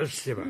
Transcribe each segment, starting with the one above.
Спасибо.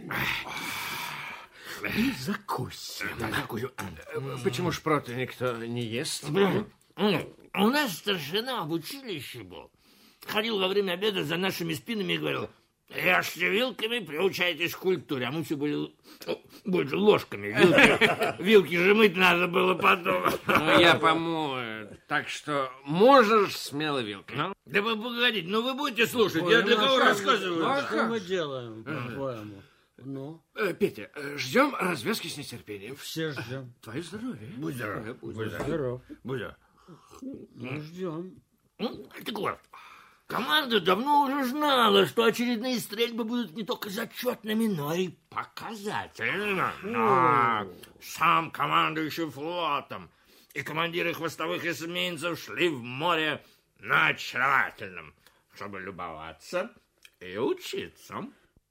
И закусим. Почему ж проты никто не ест? У нас старшина в училище был. Ходил во время обеда за нашими спинами и говорил: ешьте вилками, приучайтесь к культуре. А мы все были больше ложками. Вилки же мыть надо было потом. Ну, я помою. Так что можешь смело вилкой. Да вы погодите, вы будете слушать. Я для кого рассказываю? Что мы делаем, по-твоему? Ну? Петя, ждем развязки с нетерпением. Все ждем. Твое здоровье. Будь здоров. Будь здоров. Будь здоров. Мы ждем. Так вот, команда давно уже знала, что очередные стрельбы будут не только зачетными, но и показательными. Сам командующий флотом и командиры хвостовых эсминцев шли в море на очаровательном, чтобы любоваться и учиться.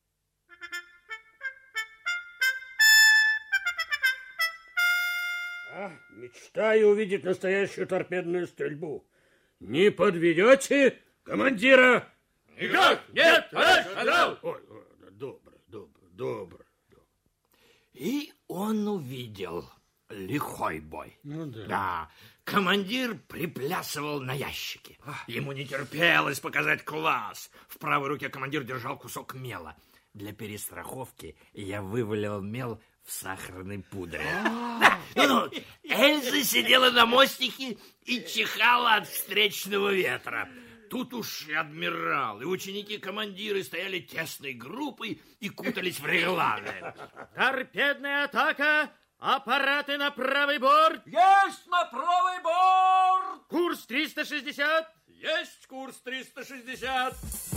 Мечтаю увидеть настоящую торпедную стрельбу. Не подведете командира? Никак! Нет, товарищ адмирал! Ой, добро. И он увидел лихой бой. Ну да. Да, командир приплясывал на ящике. Ему не терпелось показать класс. В правой руке командир держал кусок мела. Для перестраховки я вывалил мел в сахарной пудре. Эльза сидела на мостике и чихала от встречного ветра. Тут уж и адмирал, и ученики-командиры стояли тесной группой и кутались в регланы. Торпедная атака! Аппараты на правый борт! Есть на правый борт! Курс 360! Есть курс 360!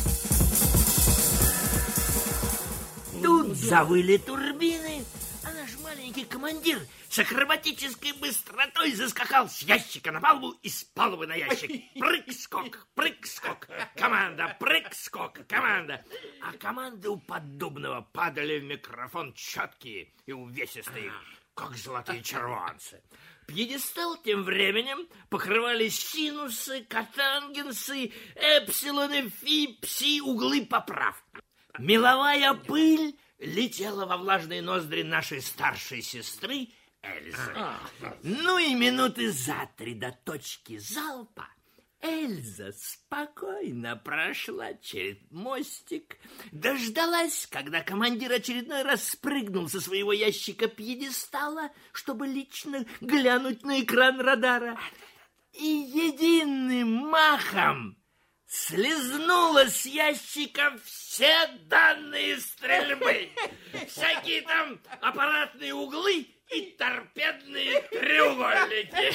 Тут завыли турбины, а наш маленький командир с акробатической быстротой заскакал с ящика на палубу и с палубы на ящик. Прыг-скок, прыг-скок, команда, прыг-скок, команда. А команды у Поддубного падали в микрофон четкие и увесистые, как золотые червонцы. Пьедестал тем временем покрывали синусы, котангенсы, эпсилоны, фи, пси, углы поправки. Меловая пыль летела во влажные ноздри нашей старшей сестры Эльзы. Ну и минуты за 3 до точки залпа Эльза спокойно прошла через мостик, дождалась, когда командир очередной раз спрыгнул со своего ящика пьедестала, чтобы лично глянуть на экран радара, и единым махом слезнула с ящика все данные стрельбы. Всякие там аппаратные углы и торпедные треугольники.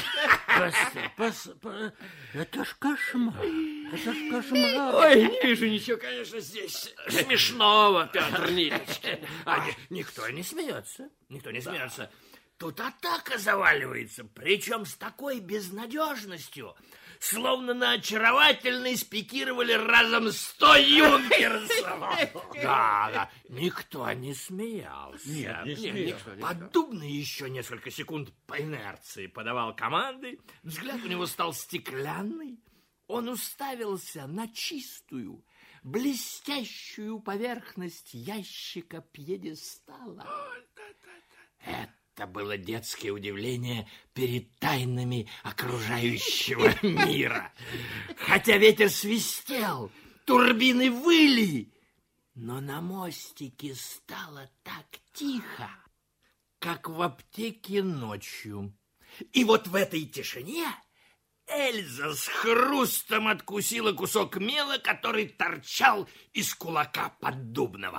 Это ж кошмар. Это ж кошмар. Ой, не вижу ничего, конечно, здесь смешного, Петр Нилович. Никто не смеется. Тут атака заваливается, причем с такой безнадежностью, словно на очаровательной спикировали разом 100 юнкерсов. Да, никто не смеялся. Нет, не смеялся. Поддубный еще несколько секунд по инерции подавал команды. Взгляд у него стал стеклянный. Он уставился на чистую, блестящую поверхность ящика пьедестала. Это было детское удивление перед тайнами окружающего мира. Хотя ветер свистел, турбины выли, но на мостике стало так тихо, как в аптеке ночью. И вот в этой тишине Эльза с хрустом откусила кусок мела, который торчал из кулака Поддубного.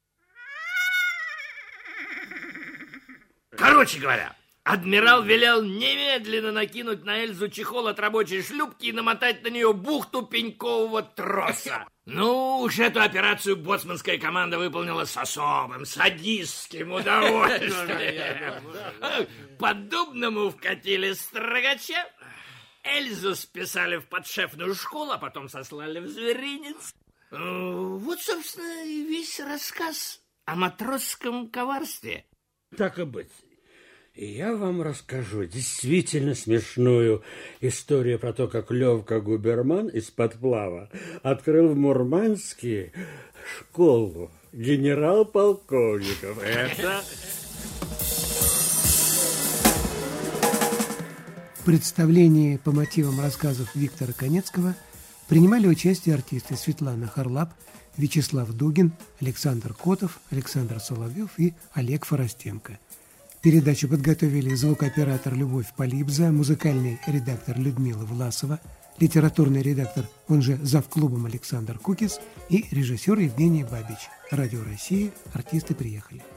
Короче говоря, адмирал велел немедленно накинуть на Эльзу чехол от рабочей шлюпки и намотать на нее бухту пенькового троса. Ну уж эту операцию боцманская команда выполнила с особым садистским удовольствием. Поддубному вкатили строгача, Эльзу списали в подшефную школу, а потом сослали в зверинец. Вот, собственно, и весь рассказ о матросском коварстве. Так и быть. И я вам расскажу действительно смешную историю про то, как Левка Губерман из подплава открыл в Мурманске школу генерал-полковников. Это... В представлении по мотивам рассказов Виктора Конецкого принимали участие артисты Светлана Харлап, Вячеслав Дугин, Александр Котов, Александр Соловьев и Олег Форостенко. Передачу подготовили звукооператор Любовь Полибза, музыкальный редактор Людмила Власова, литературный редактор, он же завклубом Александр Кукис и режиссер Евгений Бабич. Радио России. Артисты приехали.